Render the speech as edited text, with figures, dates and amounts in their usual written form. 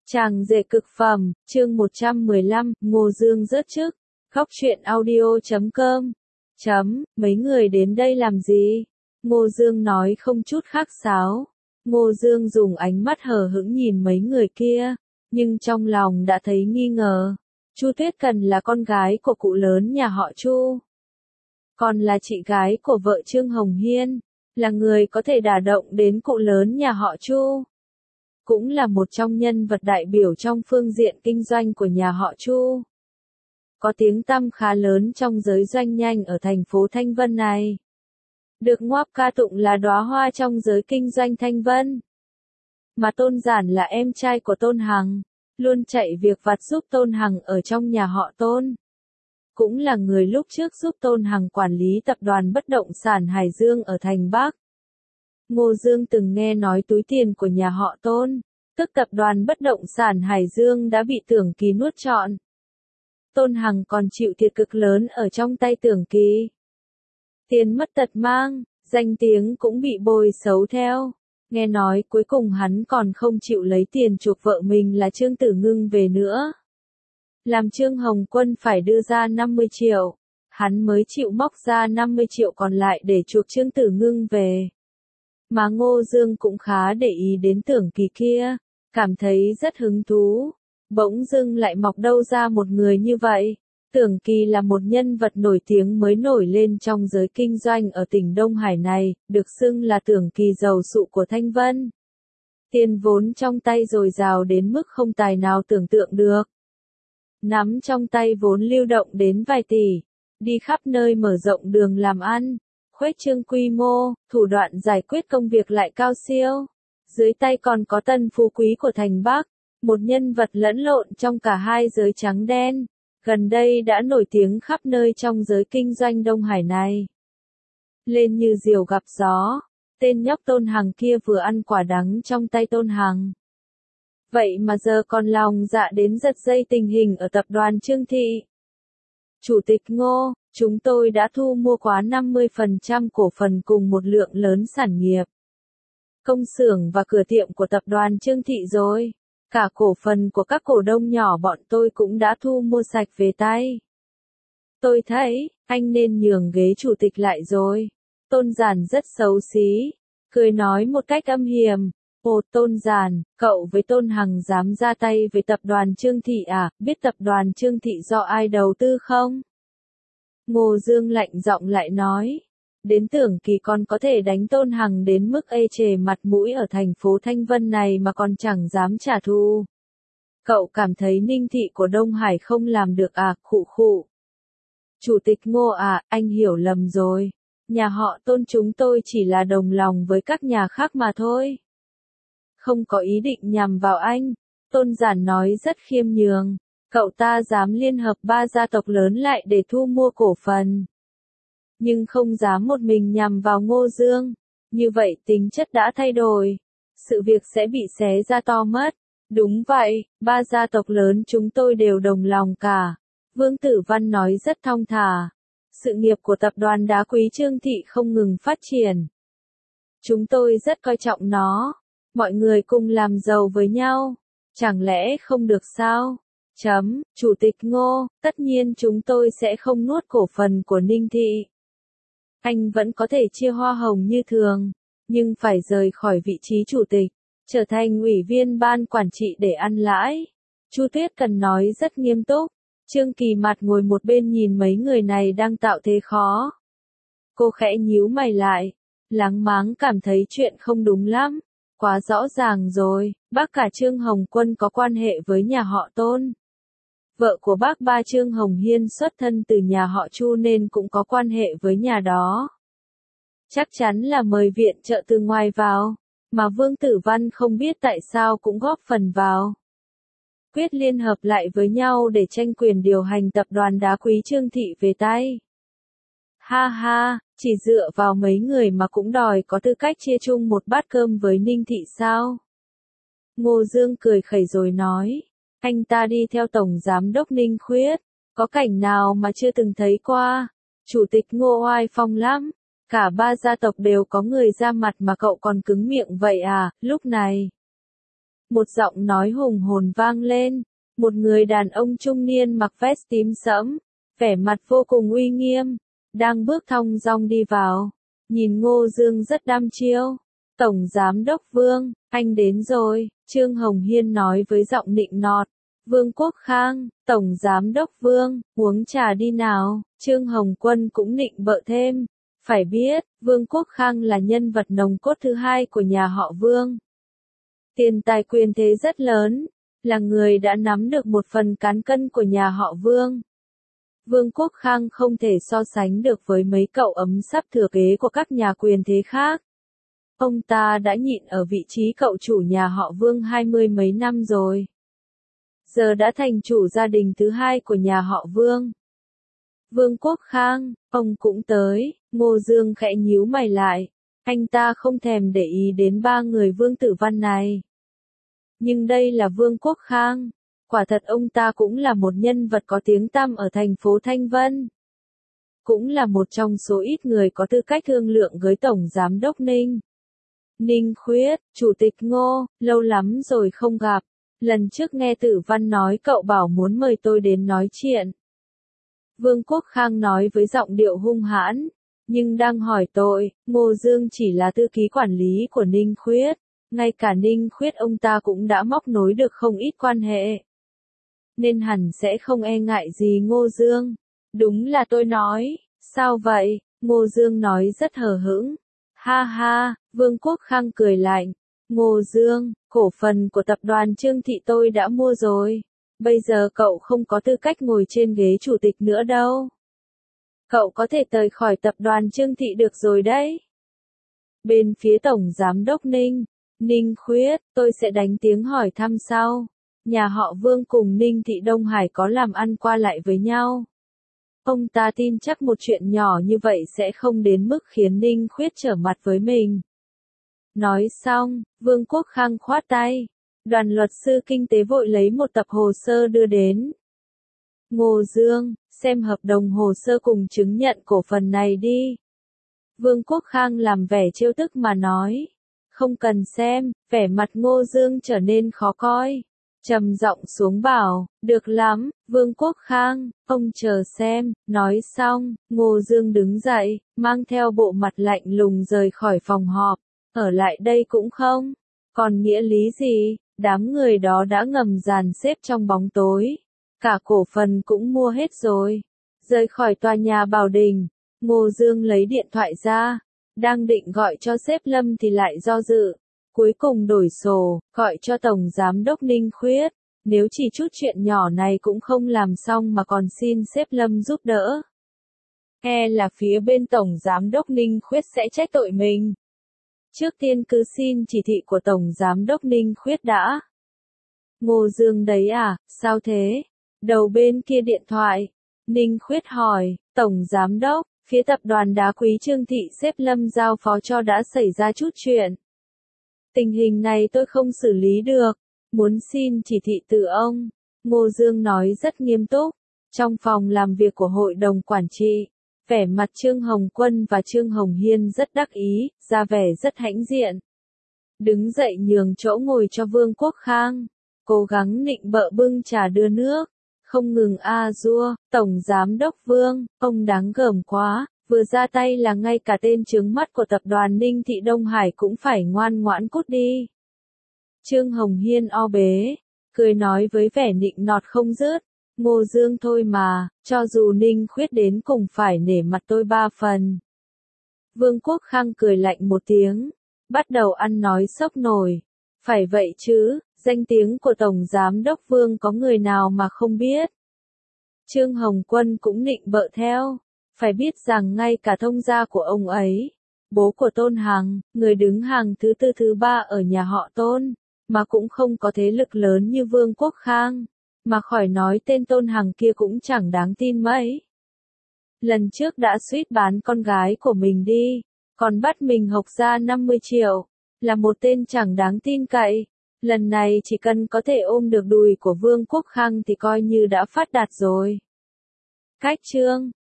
Chàng rể cực phẩm, chương 115, Ngô Dương rớt chức. Góc truyện audio.com. Mấy người đến đây làm gì? Ngô Dương nói không chút khách sáo. Ngô Dương dùng ánh mắt hờ hững nhìn mấy người kia, nhưng trong lòng đã thấy nghi ngờ. Chu Tuyết Cần là con gái của cụ lớn nhà họ Chu, còn là chị gái của vợ Trương Hồng Hiên, là người có thể đả động đến cụ lớn nhà họ Chu. Cũng là một trong nhân vật đại biểu trong phương diện kinh doanh của nhà họ Chu. Có tiếng tăm khá lớn trong giới doanh nhanh ở thành phố Thanh Vân này. Được ngoác ca tụng là đóa hoa trong giới kinh doanh Thanh Vân. Mà Tôn Giản là em trai của Tôn Hằng, luôn chạy việc vặt giúp Tôn Hằng ở trong nhà họ Tôn. Cũng là người lúc trước giúp Tôn Hằng quản lý tập đoàn bất động sản Hải Dương ở thành Bắc. Ngô Dương từng nghe nói túi tiền của nhà họ Tôn, tức tập đoàn bất động sản Hải Dương đã bị Tưởng Kỳ nuốt trọn. Tôn Hằng còn chịu thiệt cực lớn ở trong tay Tưởng Kỳ. Tiền mất tật mang, danh tiếng cũng bị bôi xấu theo. Nghe nói cuối cùng hắn còn không chịu lấy tiền chuộc vợ mình là Trương Tử Ngưng về nữa. Làm Trương Hồng Quân phải đưa ra 50 triệu, hắn mới chịu móc ra 50 triệu còn lại để chuộc Trương Tử Ngưng về. Mà Ngô Dương cũng khá để ý đến Tưởng Kỳ kia, cảm thấy rất hứng thú. Bỗng dưng lại mọc đâu ra một người như vậy. Tưởng Kỳ là một nhân vật nổi tiếng mới nổi lên trong giới kinh doanh ở tỉnh Đông Hải này, được xưng là Tưởng Kỳ giàu sụ của Thanh Vân. Tiền vốn trong tay dồi dào đến mức không tài nào tưởng tượng được. Nắm trong tay vốn lưu động đến vài tỷ, đi khắp nơi mở rộng đường làm ăn, khuếch trương quy mô, thủ đoạn giải quyết công việc lại cao siêu. Dưới tay còn có Tân Phú Quý của thành Bắc, một nhân vật lẫn lộn trong cả hai giới trắng đen, gần đây đã nổi tiếng khắp nơi trong giới kinh doanh Đông Hải này. Lên như diều gặp gió, tên nhóc Tôn Hằng kia vừa ăn quả đắng trong tay Tôn Hằng. Vậy mà giờ còn lòng dạ đến giật dây tình hình ở tập đoàn Trương Thị. Chủ tịch Ngô, chúng tôi đã thu mua quá 50% cổ phần cùng một lượng lớn sản nghiệp, công xưởng và cửa tiệm của tập đoàn Trương Thị rồi. Cả cổ phần của các cổ đông nhỏ bọn tôi cũng đã thu mua sạch về tay. Tôi thấy, anh nên nhường ghế chủ tịch lại rồi. Tôn Giản rất xấu xí, cười nói một cách âm hiểm. Ồ Tôn Giản, cậu với Tôn Hằng dám ra tay với tập đoàn Trương Thị à, biết tập đoàn Trương Thị do ai đầu tư không? Ngô Dương lạnh giọng lại nói. Đến Tưởng Kỳ còn có thể đánh Tôn Hằng đến mức ê chề mặt mũi ở thành phố Thanh Vân này mà còn chẳng dám trả thù. Cậu cảm thấy Ninh Thị của Đông Hải không làm được à, khụ khụ. Chủ tịch Ngô à, anh hiểu lầm rồi. Nhà họ Tôn chúng tôi chỉ là đồng lòng với các nhà khác mà thôi. Không có ý định nhằm vào anh. Tôn Giản nói rất khiêm nhường. Cậu ta dám liên hợp 3 gia tộc lớn lại để thu mua cổ phần, nhưng không dám một mình nhằm vào Ngô Dương. Như vậy tính chất đã thay đổi. Sự việc sẽ bị xé ra to mất. Đúng vậy, 3 gia tộc lớn chúng tôi đều đồng lòng cả. Vương Tử Văn nói rất thong thả. Sự nghiệp của tập đoàn đá quý Trương Thị không ngừng phát triển. Chúng tôi rất coi trọng nó. Mọi người cùng làm giàu với nhau. Chẳng lẽ không được sao? Chủ tịch Ngô, tất nhiên chúng tôi sẽ không nuốt cổ phần của Ninh Thị. Anh vẫn có thể chia hoa hồng như thường, nhưng phải rời khỏi vị trí chủ tịch, trở thành ủy viên ban quản trị để ăn lãi. Chu Tuyết Cần nói rất nghiêm túc. Trương Kỳ mặt ngồi một bên nhìn mấy người này đang tạo thế khó. Cô khẽ nhíu mày lại, láng máng cảm thấy chuyện không đúng lắm. Quá rõ ràng rồi, bác cả Trương Hồng Quân có quan hệ với nhà họ Tôn. Vợ của bác ba Trương Hồng Hiên xuất thân từ nhà họ Chu nên cũng có quan hệ với nhà đó. Chắc chắn là mời viện trợ từ ngoài vào, mà Vương Tử Văn không biết tại sao cũng góp phần vào. Quyết liên hợp lại với nhau để tranh quyền điều hành tập đoàn đá quý Trương Thị về tay. Ha ha, chỉ dựa vào mấy người mà cũng đòi có tư cách chia chung một bát cơm với Ninh Thị sao? Ngô Dương cười khẩy rồi nói. Anh ta đi theo Tổng Giám đốc Ninh Khuyết, có cảnh nào mà chưa từng thấy qua. Chủ tịch Ngô oai phong lắm, cả 3 gia tộc đều có người ra mặt mà cậu còn cứng miệng vậy à, lúc này. Một giọng nói hùng hồn vang lên, một người đàn ông trung niên mặc vest tím sẫm, vẻ mặt vô cùng uy nghiêm, đang bước thong dong đi vào, nhìn Ngô Dương rất đăm chiêu. Tổng Giám đốc Vương, anh đến rồi, Trương Hồng Hiên nói với giọng nịnh nọt. Vương Quốc Khang, Tổng Giám đốc Vương, uống trà đi nào, Trương Hồng Quân cũng nịnh bợ thêm. Phải biết, Vương Quốc Khang là nhân vật nòng cốt thứ hai của nhà họ Vương. Tiền tài quyền thế rất lớn, là người đã nắm được một phần cán cân của nhà họ Vương. Vương Quốc Khang không thể so sánh được với mấy cậu ấm sắp thừa kế của các nhà quyền thế khác. Ông ta đã nhịn ở vị trí cậu chủ nhà họ Vương 20 mấy năm rồi. Giờ đã thành chủ gia đình thứ hai của nhà họ Vương. Vương Quốc Khang, ông cũng tới, Ngô Dương khẽ nhíu mày lại. Anh ta không thèm để ý đến ba người Vương Tử Văn này. Nhưng đây là Vương Quốc Khang. Quả thật ông ta cũng là một nhân vật có tiếng tăm ở thành phố Thanh Vân. Cũng là một trong số ít người có tư cách thương lượng với Tổng Giám đốc Ninh. Ninh Khuyết, Chủ tịch Ngô, lâu lắm rồi không gặp. Lần trước nghe Tử Văn nói cậu bảo muốn mời tôi đến nói chuyện. Vương Quốc Khang nói với giọng điệu hung hãn. Nhưng đang hỏi tội, Ngô Dương chỉ là thư ký quản lý của Ninh Khuyết. Ngay cả Ninh Khuyết ông ta cũng đã móc nối được không ít quan hệ. Nên hẳn sẽ không e ngại gì Ngô Dương. Đúng là tôi nói, sao vậy? Ngô Dương nói rất hờ hững. Ha ha, Vương Quốc Khang cười lạnh. Ngô Dương, cổ phần của tập đoàn Trương Thị tôi đã mua rồi. Bây giờ cậu không có tư cách ngồi trên ghế chủ tịch nữa đâu. Cậu có thể rời khỏi tập đoàn Trương Thị được rồi đấy. Bên phía Tổng Giám đốc Ninh, Ninh Khuyết, tôi sẽ đánh tiếng hỏi thăm sau. Nhà họ Vương cùng Ninh Thị Đông Hải có làm ăn qua lại với nhau. Ông ta tin chắc một chuyện nhỏ như vậy sẽ không đến mức khiến Ninh Khuyết trở mặt với mình. Nói xong, Vương Quốc Khang khoát tay. Đoàn luật sư kinh tế vội lấy một tập hồ sơ đưa đến. Ngô Dương, xem hợp đồng hồ sơ cùng chứng nhận cổ phần này đi. Vương Quốc Khang làm vẻ trêu tức mà nói. Không cần xem, vẻ mặt Ngô Dương trở nên khó coi. Trầm giọng xuống bảo, được lắm, Vương Quốc Khang, ông chờ xem. Nói xong, Ngô Dương đứng dậy, mang theo bộ mặt lạnh lùng rời khỏi phòng họp. Ở lại đây cũng không. Còn nghĩa lý gì, đám người đó đã ngầm dàn xếp trong bóng tối. Cả cổ phần cũng mua hết rồi. Rời khỏi tòa nhà Bảo Đình, Ngô Dương lấy điện thoại ra. Đang định gọi cho sếp Lâm thì lại do dự. Cuối cùng đổi sổ, gọi cho Tổng Giám đốc Ninh Khuyết. Nếu chỉ chút chuyện nhỏ này cũng không làm xong mà còn xin sếp Lâm giúp đỡ. E là phía bên Tổng Giám đốc Ninh Khuyết sẽ trách tội mình. Trước tiên cứ xin chỉ thị của Tổng Giám đốc Ninh Khuyết đã. Ngô Dương đấy à, sao thế? Đầu bên kia điện thoại. Ninh Khuyết hỏi, Tổng Giám đốc, phía tập đoàn đá quý Trương Thị sếp Lâm giao phó cho đã xảy ra chút chuyện. Tình hình này tôi không xử lý được, muốn xin chỉ thị từ ông. Ngô Dương nói rất nghiêm túc. Trong phòng làm việc của hội đồng quản trị, vẻ mặt Trương Hồng Quân và Trương Hồng Hiên rất đắc ý, ra vẻ rất hãnh diện. Đứng dậy nhường chỗ ngồi cho Vương Quốc Khang, cố gắng nịnh bợ bưng trà đưa nước, không ngừng a dua, Tổng Giám đốc Vương, ông đáng gờm quá, vừa ra tay là ngay cả tên trướng mắt của tập đoàn Ninh Thị Đông Hải cũng phải ngoan ngoãn cút đi. Trương Hồng Hiên o bế, cười nói với vẻ nịnh nọt không dứt. Ngô Dương thôi mà, cho dù Ninh Khuyết đến cùng phải nể mặt tôi 3 phần. Vương Quốc Khang cười lạnh một tiếng, bắt đầu ăn nói sốc nổi. Phải vậy chứ, danh tiếng của Tổng Giám đốc Vương có người nào mà không biết. Trương Hồng Quân cũng nịnh bợ theo. Phải biết rằng ngay cả thông gia của ông ấy, bố của Tôn Hằng, người đứng hàng thứ tư thứ ba ở nhà họ Tôn, mà cũng không có thế lực lớn như Vương Quốc Khang. Mà khỏi nói tên Tôn Hằng kia cũng chẳng đáng tin mấy. Lần trước đã suýt bán con gái của mình đi, còn bắt mình hộc ra 50 triệu, là một tên chẳng đáng tin cậy. Lần này chỉ cần có thể ôm được đùi của Vương Quốc Khang thì coi như đã phát đạt rồi. Cách chương